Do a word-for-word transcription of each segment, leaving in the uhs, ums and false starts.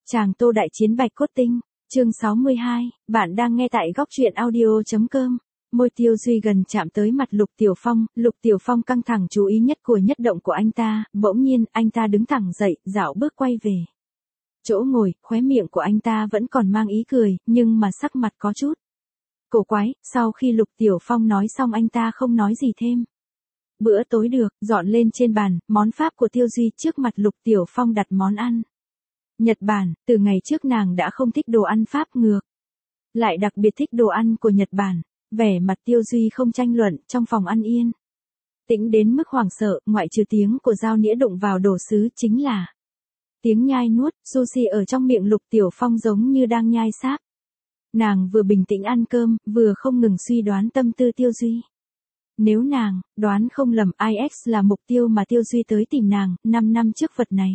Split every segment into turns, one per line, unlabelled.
Chàng Tô đại chiến Bạch Cốt Tinh, chương sáu mươi hai, bạn đang nghe tại góc truyện audio.com. Môi Tiêu Duy gần chạm tới mặt Lục Tiểu Phong, Lục Tiểu Phong căng thẳng chú ý nhất của nhất động của anh ta, bỗng nhiên, anh ta đứng thẳng dậy, dạo bước quay về. Chỗ ngồi, khóe miệng của anh ta vẫn còn mang ý cười, nhưng mà sắc mặt có chút cổ quái, sau khi Lục Tiểu Phong nói xong anh ta không nói gì thêm. Bữa tối được, dọn lên trên bàn, món Pháp của Tiêu Duy trước mặt Lục Tiểu Phong đặt món ăn Nhật Bản, từ ngày trước nàng đã không thích đồ ăn Pháp ngược. Lại đặc biệt thích đồ ăn của Nhật Bản, vẻ mặt Tiêu Duy không tranh luận, trong phòng ăn yên tĩnh đến mức hoảng sợ, ngoại trừ tiếng của dao nĩa đụng vào đồ sứ chính là tiếng nhai nuốt, sushi ở trong miệng Lục Tiểu Phong giống như đang nhai sáp. Nàng vừa bình tĩnh ăn cơm, vừa không ngừng suy đoán tâm tư Tiêu Duy. Nếu nàng đoán không lầm, i ích là mục tiêu mà Tiêu Duy tới tìm nàng, năm năm trước vật này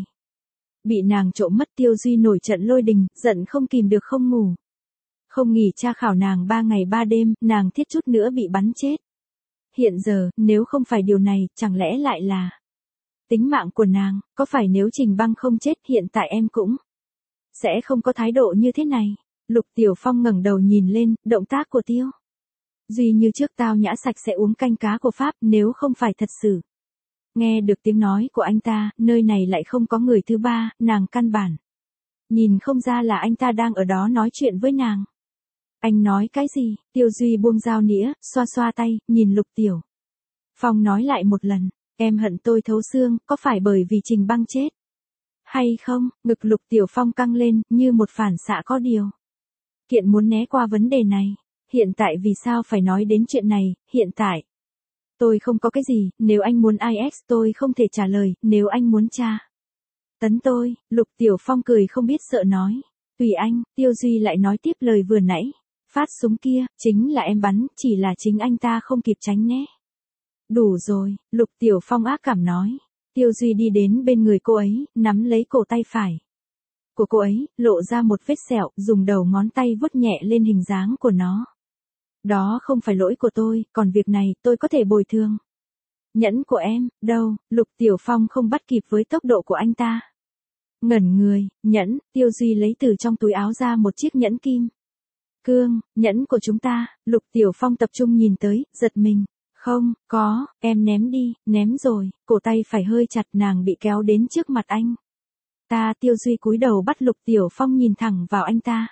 bị nàng trộm mất. Tiêu Duy nổi trận lôi đình, giận không kìm được không ngủ. Không nghỉ tra khảo nàng ba ngày ba đêm, nàng thiết chút nữa bị bắn chết. Hiện giờ, nếu không phải điều này, chẳng lẽ lại là tính mạng của nàng, có phải nếu Trình Băng không chết hiện tại em cũng sẽ không có thái độ như thế này. Lục Tiểu Phong ngẩng đầu nhìn lên, động tác của Tiêu Duy như trước tao nhã sạch sẽ uống canh cá của Pháp, nếu không phải thật sự nghe được tiếng nói của anh ta, nơi này lại không có người thứ ba, nàng căn bản nhìn không ra là anh ta đang ở đó nói chuyện với nàng. Anh nói cái gì? Tiêu Duy buông dao nĩa, xoa xoa tay, nhìn Lục Tiểu Phong nói lại một lần, em hận tôi thấu xương, có phải bởi vì Trình Băng chết hay không? Ngực Lục Tiểu Phong căng lên, như một phản xạ có điều kiện muốn né qua vấn đề này. Hiện tại vì sao phải nói đến chuyện này, hiện tại tôi không có cái gì, nếu anh muốn i ích tôi không thể trả lời, nếu anh muốn tra tấn tôi, Lục Tiểu Phong cười không biết sợ nói. Tùy anh, Tiêu Duy lại nói tiếp lời vừa nãy. Phát súng kia, chính là em bắn, chỉ là chính anh ta không kịp tránh né. Đủ rồi, Lục Tiểu Phong ác cảm nói. Tiêu Duy đi đến bên người cô ấy, nắm lấy cổ tay phải của cô ấy, lộ ra một vết sẹo, dùng đầu ngón tay vuốt nhẹ lên hình dáng của nó. Đó không phải lỗi của tôi, còn việc này, tôi có thể bồi thường. Nhẫn của em, đâu? Lục Tiểu Phong không bắt kịp với tốc độ của anh ta. Ngẩn người, nhẫn, Tiêu Duy lấy từ trong túi áo ra một chiếc nhẫn kim cương, nhẫn của chúng ta. Lục Tiểu Phong tập trung nhìn tới, giật mình. Không, có, em ném đi, ném rồi, cổ tay phải hơi chặt, nàng bị kéo đến trước mặt anh ta. Tiêu Duy cúi đầu bắt Lục Tiểu Phong nhìn thẳng vào anh ta.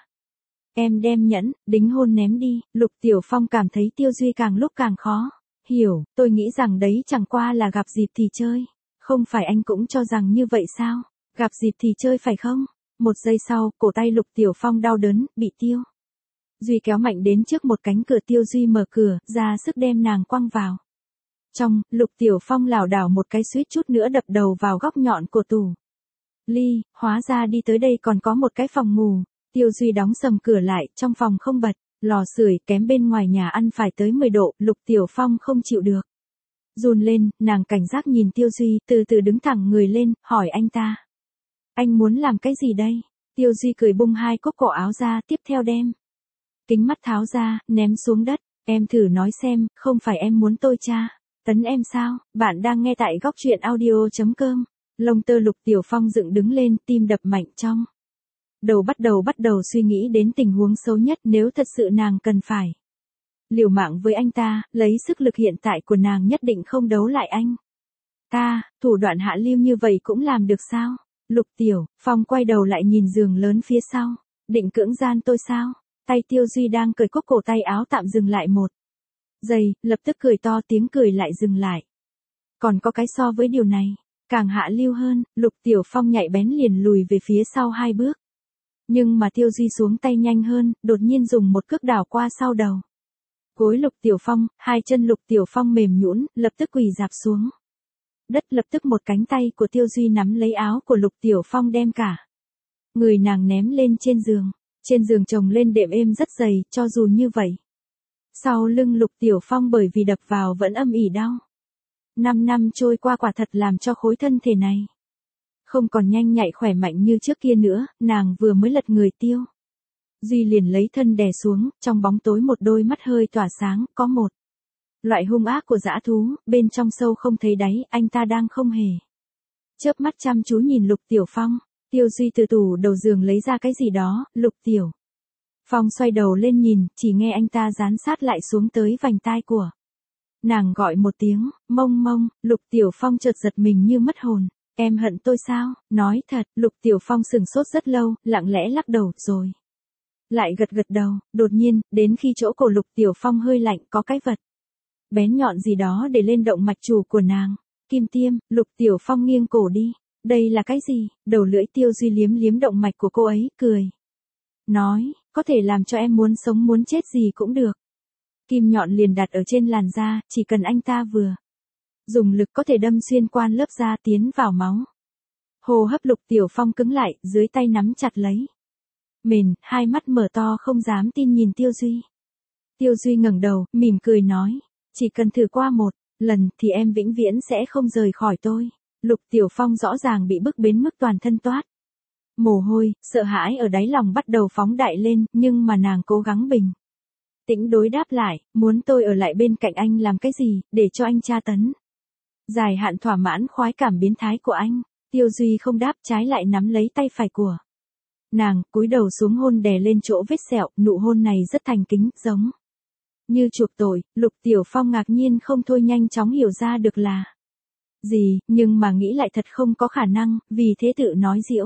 Em đem nhẫn, đính hôn ném đi. Lục Tiểu Phong cảm thấy Tiêu Duy càng lúc càng khó hiểu, tôi nghĩ rằng đấy chẳng qua là gặp dịp thì chơi. Không phải anh cũng cho rằng như vậy sao? Gặp dịp thì chơi phải không? Một giây sau, cổ tay Lục Tiểu Phong đau đớn, bị Tiêu Duy kéo mạnh đến trước một cánh cửa. Tiêu Duy mở cửa, ra sức đem nàng quăng vào trong. Lục Tiểu Phong lảo đảo một cái suýt chút nữa đập đầu vào góc nhọn của tủ ly, hóa ra đi tới đây còn có một cái phòng ngủ. Tiêu Duy đóng sầm cửa lại, trong phòng không bật lò sưởi, kém bên ngoài nhà ăn phải tới mười độ. Lục Tiểu Phong không chịu được, run lên, nàng cảnh giác nhìn Tiêu Duy, từ từ đứng thẳng người lên, hỏi anh ta. Anh muốn làm cái gì đây? Tiêu Duy cười bung hai cúc cổ áo ra, tiếp theo đem kính mắt tháo ra, ném xuống đất. Em thử nói xem, không phải em muốn tôi tra tấn em sao? Bạn đang nghe tại góc truyện audio.com. Lông tơ Lục Tiểu Phong dựng đứng lên, tim đập mạnh trong đầu bắt đầu bắt đầu suy nghĩ đến tình huống xấu nhất, nếu thật sự nàng cần phải liều mạng với anh ta, lấy sức lực hiện tại của nàng nhất định không đấu lại anh ta. Thủ đoạn hạ lưu như vậy cũng làm được sao? Lục Tiểu Phong quay đầu lại nhìn giường lớn phía sau. Định cưỡng gian tôi sao? Tay Tiêu Duy đang cởi cúc cổ tay áo tạm dừng lại một giây, lập tức cười to, tiếng cười lại dừng lại. Còn có cái so với điều này càng hạ lưu hơn. Lục Tiểu Phong nhạy bén liền lùi về phía sau hai bước. Nhưng mà Tiêu Duy xuống tay nhanh hơn, đột nhiên dùng một cước đảo qua sau đầu gối Lục Tiểu Phong, hai chân Lục Tiểu Phong mềm nhũn, lập tức quỳ rạp xuống đất. Lập tức một cánh tay của Tiêu Duy nắm lấy áo của Lục Tiểu Phong, đem cả người nàng ném lên trên giường. Trên giường chồng lên đệm êm rất dày, cho dù như vậy sau lưng Lục Tiểu Phong bởi vì đập vào vẫn âm ỉ đau. Năm năm trôi qua quả thật làm cho khối thân thể này không còn nhanh nhạy khỏe mạnh như trước kia nữa. Nàng vừa mới lật người, Tiêu Duy liền lấy thân đè xuống, trong bóng tối một đôi mắt hơi tỏa sáng, có một loại hung ác của dã thú, bên trong sâu không thấy đáy. Anh ta đang không hề chớp mắt chăm chú nhìn Lục Tiểu Phong. Tiêu Duy từ tủ đầu giường lấy ra cái gì đó, Lục Tiểu Phong xoay đầu lên nhìn, chỉ nghe anh ta dán sát lại xuống tới vành tai của nàng gọi một tiếng, mông mông, Lục Tiểu Phong chợt giật mình như mất hồn. Em hận tôi sao? Nói thật, Lục Tiểu Phong sừng sốt rất lâu, lặng lẽ lắc đầu, rồi lại gật gật đầu, đột nhiên, đến khi chỗ cổ Lục Tiểu Phong hơi lạnh, có cái vật bén nhọn gì đó để lên động mạch chủ của nàng. Kim tiêm, Lục Tiểu Phong nghiêng cổ đi. Đây là cái gì? Đầu lưỡi Tiêu Duy liếm liếm động mạch của cô ấy, cười. Nói, có thể làm cho em muốn sống muốn chết gì cũng được. Kim nhọn liền đặt ở trên làn da, chỉ cần anh ta vừa dùng lực có thể đâm xuyên qua lớp da tiến vào máu. Hô hấp Lục Tiểu Phong cứng lại, dưới tay nắm chặt lấy mền, hai mắt mở to không dám tin nhìn Tiêu Duy. Tiêu Duy ngẩng đầu, mỉm cười nói, chỉ cần thử qua một lần thì em vĩnh viễn sẽ không rời khỏi tôi. Lục Tiểu Phong rõ ràng bị bức đến mức toàn thân toát mồ hôi, sợ hãi ở đáy lòng bắt đầu phóng đại lên, nhưng mà nàng cố gắng bình tĩnh đối đáp lại, muốn tôi ở lại bên cạnh anh làm cái gì, để cho anh tra tấn dài hạn thỏa mãn khoái cảm biến thái của anh. Tiêu Duy không đáp, trái lại nắm lấy tay phải của nàng, cúi đầu xuống hôn đè lên chỗ vết sẹo, nụ hôn này rất thành kính, giống như chuộc tội. Lục Tiểu Phong ngạc nhiên không thôi nhanh chóng hiểu ra được là gì, nhưng mà nghĩ lại thật không có khả năng, vì thế tự nói giễu.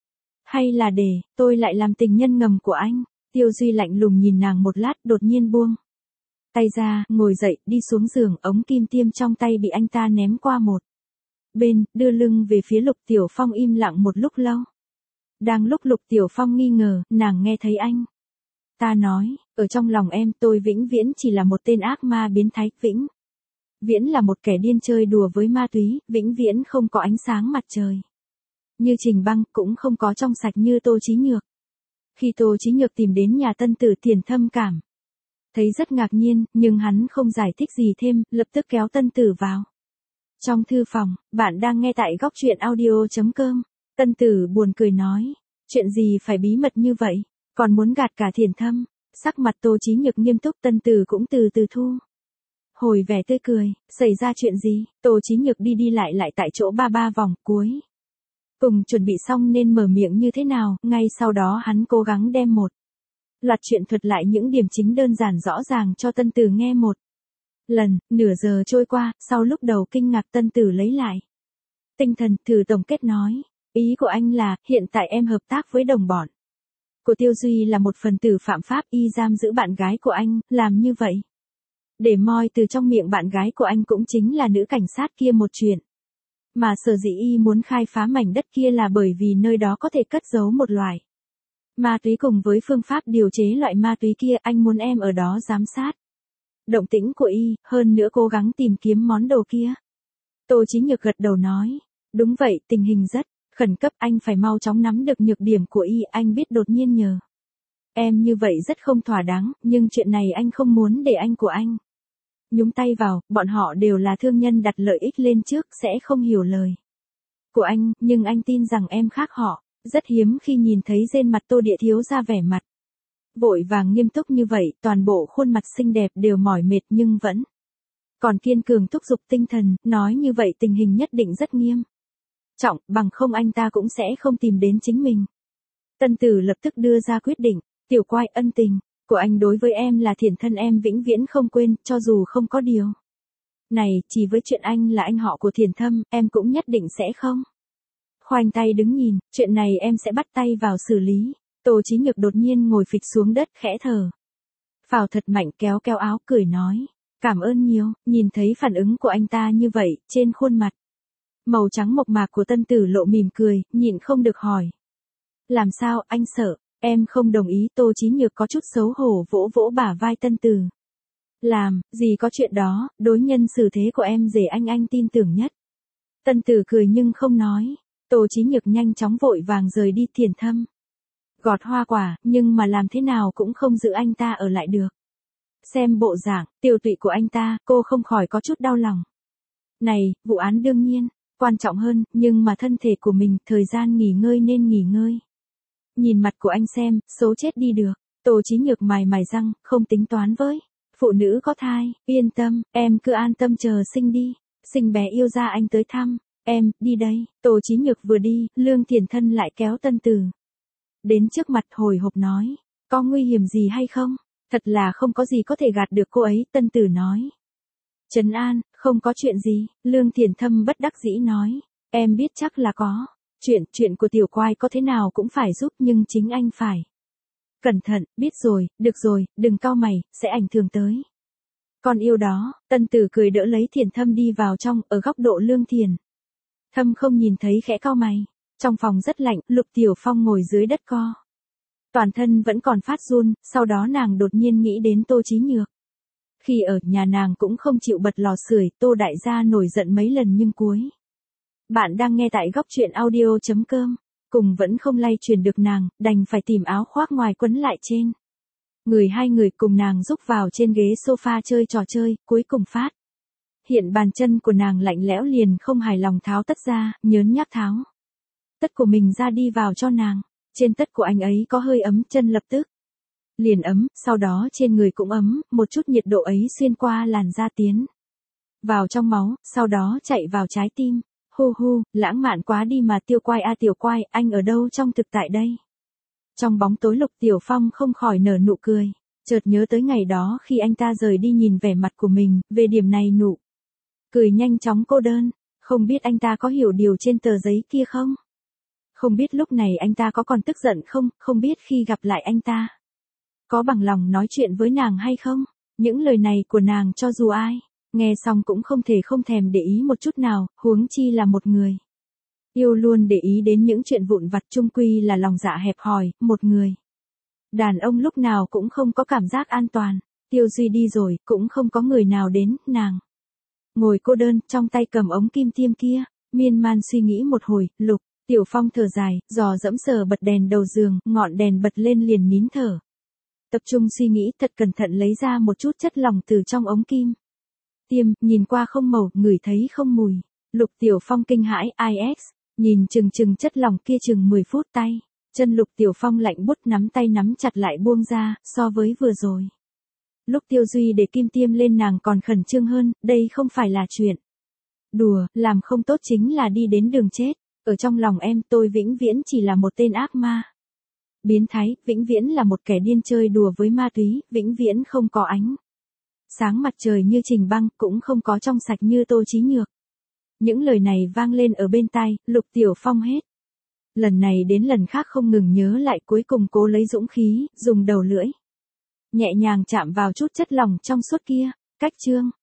Hay là để, tôi lại làm tình nhân ngầm của anh. Tiêu Duy lạnh lùng nhìn nàng một lát, đột nhiên buông tay ra, ngồi dậy, đi xuống giường, ống kim tiêm trong tay bị anh ta ném qua một bên, đưa lưng về phía Lục Tiểu Phong im lặng một lúc lâu. Đang lúc Lục Tiểu Phong nghi ngờ, nàng nghe thấy anh ta nói, ở trong lòng em tôi vĩnh viễn chỉ là một tên ác ma biến thái, vĩnh viễn là một kẻ điên chơi đùa với ma túy, vĩnh viễn không có ánh sáng mặt trời như Trình Băng, cũng không có trong sạch như Tô Chí Nhược. Khi Tô Chí Nhược tìm đến nhà Tân Tử, Tiền Thâm cảm thấy rất ngạc nhiên, nhưng hắn không giải thích gì thêm, lập tức kéo Tân Tử vào trong thư phòng. Bạn đang nghe tại góc truyện audio chấm com. Tân Tử buồn cười nói, chuyện gì phải bí mật như vậy, còn muốn gạt cả Thiền Thâm. Sắc mặt Tô Chí Nhược nghiêm túc, Tân Tử cũng từ từ thu hồi vẻ tươi cười. Xảy ra chuyện gì? Tô Chí Nhược đi đi lại lại tại chỗ ba ba vòng, cuối cùng chuẩn bị xong nên mở miệng như thế nào. Ngay sau đó hắn cố gắng đem một loạt chuyện thuật lại những điểm chính đơn giản rõ ràng cho Tân Tử nghe một lần. Nửa giờ trôi qua, sau lúc đầu kinh ngạc, Tân Tử lấy lại tinh thần, thử tổng kết nói, ý của anh là, hiện tại em hợp tác với đồng bọn của Tiêu Duy là một phần tử phạm pháp, y giam giữ bạn gái của anh, làm như vậy để moi từ trong miệng bạn gái của anh cũng chính là nữ cảnh sát kia một chuyện. Mà sở dĩ y muốn khai phá mảnh đất kia là bởi vì nơi đó có thể cất giấu một loại ma túy cùng với phương pháp điều chế loại ma túy kia, anh muốn em ở đó giám sát động tĩnh của y, hơn nữa cố gắng tìm kiếm món đồ kia. Tô Chí Nhược gật đầu nói, đúng vậy, tình hình rất khẩn cấp, anh phải mau chóng nắm được nhược điểm của y, anh biết đột nhiên nhờ em như vậy rất không thỏa đáng, nhưng chuyện này anh không muốn để anh của anh nhúng tay vào, bọn họ đều là thương nhân đặt lợi ích lên trước, sẽ không hiểu lời của anh, nhưng anh tin rằng em khác họ. Rất hiếm khi nhìn thấy trên mặt Tô Địa Thiếu ra vẻ mặt vội vàng nghiêm túc như vậy, toàn bộ khuôn mặt xinh đẹp đều mỏi mệt nhưng vẫn còn kiên cường thúc giục tinh thần, nói như vậy tình hình nhất định rất nghiêm trọng, bằng không anh ta cũng sẽ không tìm đến chính mình. Tân Tử lập tức đưa ra quyết định, Tiểu Quai, ân tình của anh đối với em là thiển thân em vĩnh viễn không quên, cho dù không có điều này, chỉ với chuyện anh là anh họ của Thiền Thâm, em cũng nhất định sẽ không khoanh tay đứng nhìn, chuyện này em sẽ bắt tay vào xử lý. Tô Chí Nhược đột nhiên ngồi phịch xuống đất, khẽ thở phào thật mạnh, kéo kéo áo, cười nói, cảm ơn nhiều. Nhìn thấy phản ứng của anh ta như vậy, trên khuôn mặt màu trắng mộc mạc của Tân Tử lộ mỉm cười, nhịn không được hỏi, làm sao, anh sợ em không đồng ý? Tô Chí Nhược có chút xấu hổ vỗ vỗ bả vai Tân Tử, làm gì có chuyện đó, đối nhân xử thế của em rể anh anh tin tưởng nhất. Tân Tử cười nhưng không nói. Tô Chí Nhược nhanh chóng vội vàng rời đi. Thiền Thâm gọt hoa quả, nhưng mà làm thế nào cũng không giữ anh ta ở lại được. Xem bộ dạng tiêu tụy của anh ta, cô không khỏi có chút đau lòng. Này, vụ án đương nhiên quan trọng hơn, nhưng mà thân thể của mình, thời gian nghỉ ngơi nên nghỉ ngơi. Nhìn mặt của anh xem, số chết đi được. Tô Chí Nhược mài mài răng, không tính toán với phụ nữ có thai, yên tâm, em cứ an tâm chờ sinh đi, sinh bé yêu ra anh tới thăm. Em, đi đây, Tô Chí Nhược vừa đi, Lương Thiền Thân lại kéo Tân Tử đến trước mặt hồi hộp nói, có nguy hiểm gì hay không? Thật là không có gì có thể gạt được cô ấy, Tân Tử nói. Trấn an, không có chuyện gì, Lương Thiền Thâm bất đắc dĩ nói, em biết chắc là có. Chuyện, chuyện của tiểu quai có thế nào cũng phải giúp nhưng chính anh phải. Cẩn thận, biết rồi, được rồi, đừng cau mày, sẽ ảnh hưởng tới. Con yêu đó, Tân Tử cười đỡ lấy Thiền Thâm đi vào trong, ở góc độ Lương Thiền. Thâm không nhìn thấy khẽ cau mày. Trong phòng rất lạnh, Lục Tiểu Phong ngồi dưới đất co. Toàn thân vẫn còn phát run, sau đó nàng đột nhiên nghĩ đến Tô Chí Nhược. Khi ở nhà nàng cũng không chịu bật lò sưởi, Tô đại gia nổi giận mấy lần nhưng cuối. Bạn đang nghe tại góc truyện audio.com, cùng vẫn không lay truyền được nàng, đành phải tìm áo khoác ngoài quấn lại trên. Người hai người cùng nàng rúc vào trên ghế sofa chơi trò chơi, cuối cùng phát. Hiện bàn chân của nàng lạnh lẽo liền không hài lòng tháo tất ra, nhớn nhác tháo. Tất của mình ra đi vào cho nàng, trên tất của anh ấy có hơi ấm, chân lập tức liền ấm, sau đó trên người cũng ấm, một chút nhiệt độ ấy xuyên qua làn da tiến vào trong máu, sau đó chạy vào trái tim. Hu hu, lãng mạn quá đi mà Tiểu Quai a Tiểu Quai, anh ở đâu trong thực tại đây? Trong bóng tối Lục Tiểu Phong không khỏi nở nụ cười, chợt nhớ tới ngày đó khi anh ta rời đi nhìn vẻ mặt của mình, về điểm này nụ cười nhanh chóng cô đơn, không biết anh ta có hiểu điều trên tờ giấy kia không? Không biết lúc này anh ta có còn tức giận không, không biết khi gặp lại anh ta có bằng lòng nói chuyện với nàng hay không? Những lời này của nàng cho dù ai nghe xong cũng không thể không thèm để ý một chút nào, huống chi là một người yêu luôn để ý đến những chuyện vụn vặt, chung quy là lòng dạ hẹp hòi, một người đàn ông lúc nào cũng không có cảm giác an toàn. Tiêu Duy đi rồi, cũng không có người nào đến, nàng ngồi cô đơn, trong tay cầm ống kim tiêm kia, miên man suy nghĩ một hồi. Lục Tiểu Phong thở dài, dò dẫm sờ bật đèn đầu giường, ngọn đèn bật lên liền nín thở. Tập trung suy nghĩ, thật cẩn thận lấy ra một chút chất lỏng từ trong ống kim tiêm, nhìn qua không màu, ngửi thấy không mùi. Lục Tiểu Phong kinh hãi, i ét, nhìn chừng chừng chất lỏng kia chừng mười phút, tay chân Lục Tiểu Phong lạnh bút, nắm tay nắm chặt lại buông ra, so với vừa rồi. Lúc Tiêu Duy để kim tiêm lên nàng còn khẩn trương hơn, đây không phải là chuyện đùa, làm không tốt chính là đi đến đường chết. Ở trong lòng em, tôi vĩnh viễn chỉ là một tên ác ma biến thái, vĩnh viễn là một kẻ điên chơi đùa với ma túy, vĩnh viễn không có ánh sáng mặt trời như Trình Băng, cũng không có trong sạch như Tô Chí Nhược. Những lời này vang lên ở bên tai, Lục Tiểu Phong hết lần này đến lần khác không ngừng nhớ lại, cuối cùng cố lấy dũng khí, dùng đầu lưỡi nhẹ nhàng chạm vào chút chất lỏng trong suốt kia. Cách chương